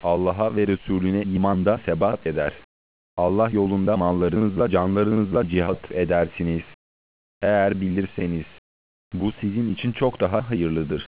Allah'a ve Resulüne imanda sebat eder. Allah yolunda mallarınızla, canlarınızla cihat edersiniz. Eğer bilirseniz, bu sizin için çok daha hayırlıdır.